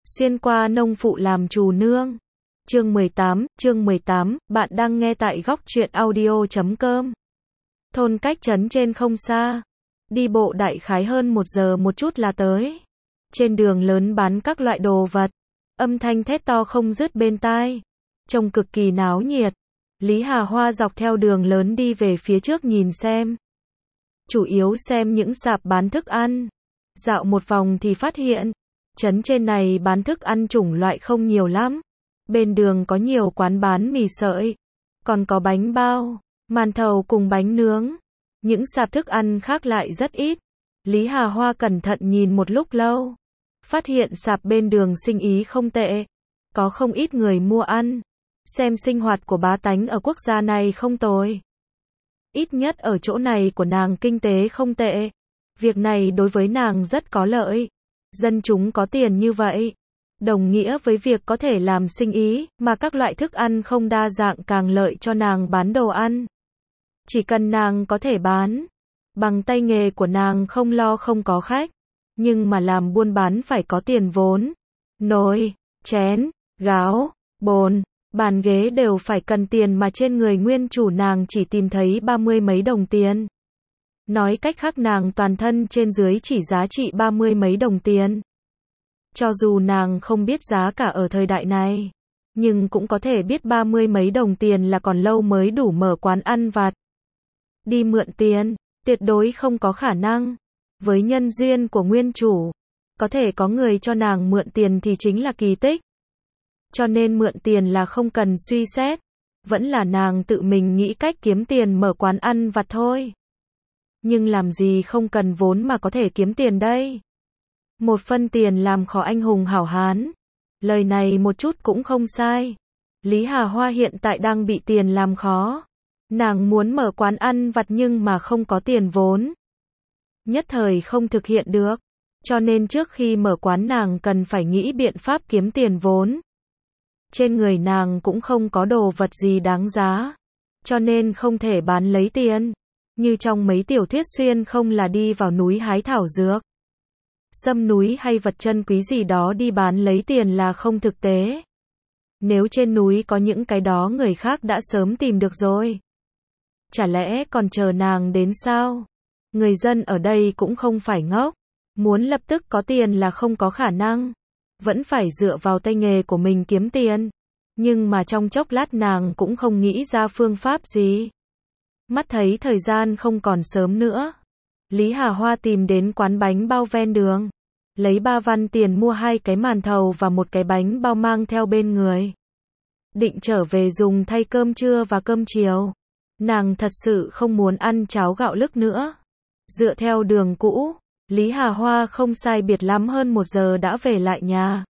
Xuyên qua nông phụ làm trù nương. Chương 18, bạn đang nghe tại góc truyện audio.com. Thôn cách trấn trên không xa. Đi bộ đại khái hơn 1 giờ một chút là tới. Trên đường lớn bán các loại đồ vật. Âm thanh thét to không dứt bên tai. Trông cực kỳ náo nhiệt. Lý Hà Hoa dọc theo đường lớn đi về phía trước nhìn xem. Chủ yếu xem những sạp bán thức ăn. Dạo một vòng thì phát hiện, trấn trên này bán thức ăn chủng loại không nhiều lắm. Bên đường có nhiều quán bán mì sợi, còn có bánh bao, màn thầu cùng bánh nướng. Những sạp thức ăn khác lại rất ít. Lý Hà Hoa cẩn thận nhìn một lúc lâu, phát hiện sạp bên đường sinh ý không tệ, có không ít người mua ăn. Xem sinh hoạt của bá tánh ở quốc gia này không tồi. Ít nhất ở chỗ này của nàng kinh tế không tệ. Việc này đối với nàng rất có lợi. Dân chúng có tiền như vậy, đồng nghĩa với việc có thể làm sinh ý, mà các loại thức ăn không đa dạng càng lợi cho nàng bán đồ ăn. Chỉ cần nàng có thể bán, bằng tay nghề của nàng không lo không có khách, nhưng mà làm buôn bán phải có tiền vốn. Nồi, chén, gáo, bồn, bàn ghế đều phải cần tiền mà trên người nguyên chủ nàng chỉ tìm thấy 30 mấy đồng tiền. Nói cách khác nàng toàn thân trên dưới chỉ giá trị 30 mấy đồng tiền. Cho dù nàng không biết giá cả ở thời đại này, nhưng cũng có thể biết 30 mấy đồng tiền là còn lâu mới đủ mở quán ăn vặt. Đi mượn tiền, tuyệt đối không có khả năng. Với nhân duyên của nguyên chủ, có thể có người cho nàng mượn tiền thì chính là kỳ tích. Cho nên mượn tiền là không cần suy xét, vẫn là nàng tự mình nghĩ cách kiếm tiền mở quán ăn vặt thôi. Nhưng làm gì không cần vốn mà có thể kiếm tiền đây? Một phân tiền làm khó anh hùng hảo hán. Lời này một chút cũng không sai. Lý Hà Hoa hiện tại đang bị tiền làm khó. Nàng muốn mở quán ăn vặt nhưng mà không có tiền vốn. Nhất thời không thực hiện được. Cho nên trước khi mở quán nàng cần phải nghĩ biện pháp kiếm tiền vốn. Trên người nàng cũng không có đồ vật gì đáng giá. Cho nên không thể bán lấy tiền. Như trong mấy tiểu thuyết xuyên không là đi vào núi hái thảo dược, sâm núi hay vật chân quý gì đó đi bán lấy tiền là không thực tế. Nếu trên núi có những cái đó người khác đã sớm tìm được rồi. Chả lẽ còn chờ nàng đến sao? Người dân ở đây cũng không phải ngốc. Muốn lập tức có tiền là không có khả năng. Vẫn phải dựa vào tay nghề của mình kiếm tiền. Nhưng mà trong chốc lát nàng cũng không nghĩ ra phương pháp gì. Mắt thấy thời gian không còn sớm nữa. Lý Hà Hoa tìm đến quán bánh bao ven đường. Lấy 3 văn tiền mua 2 cái màn thầu và 1 cái bánh bao mang theo bên người. Định trở về dùng thay cơm trưa và cơm chiều. Nàng thật sự không muốn ăn cháo gạo lứt nữa. Dựa theo đường cũ, Lý Hà Hoa không sai biệt lắm hơn 1 giờ đã về lại nhà.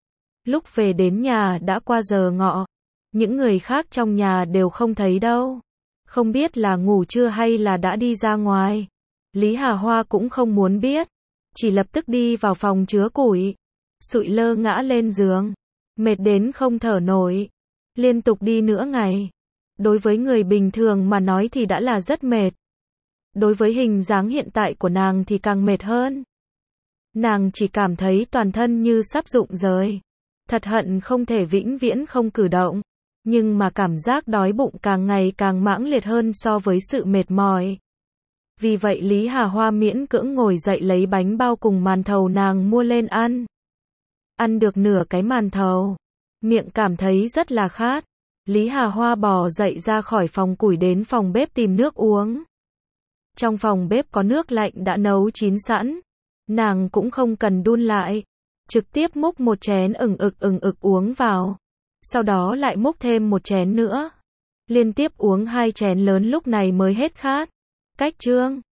Lúc về đến nhà đã qua giờ ngọ. Những người khác trong nhà đều không thấy đâu. Không biết là ngủ trưa hay là đã đi ra ngoài. Lý Hà Hoa cũng không muốn biết. Chỉ lập tức đi vào phòng chứa củi. Sụi lơ ngã lên giường. Mệt đến không thở nổi. Liên tục đi nửa ngày. Đối với người bình thường mà nói thì đã là rất mệt. Đối với hình dáng hiện tại của nàng thì càng mệt hơn. Nàng chỉ cảm thấy toàn thân như sắp rụng rời. Thật hận không thể vĩnh viễn không cử động. Nhưng mà cảm giác đói bụng càng ngày càng mãng liệt hơn so với sự mệt mỏi. Vì vậy Lý Hà Hoa miễn cưỡng ngồi dậy lấy bánh bao cùng màn thầu nàng mua lên ăn. Ăn được nửa cái màn thầu. Miệng cảm thấy rất là khát. Lý Hà Hoa bò dậy ra khỏi phòng củi đến phòng bếp tìm nước uống. Trong phòng bếp có nước lạnh đã nấu chín sẵn. Nàng cũng không cần đun lại. Trực tiếp múc một chén ừng ực uống vào. Sau đó lại múc thêm một chén nữa. Liên tiếp uống 2 chén lớn lúc này mới hết khát. Cách chương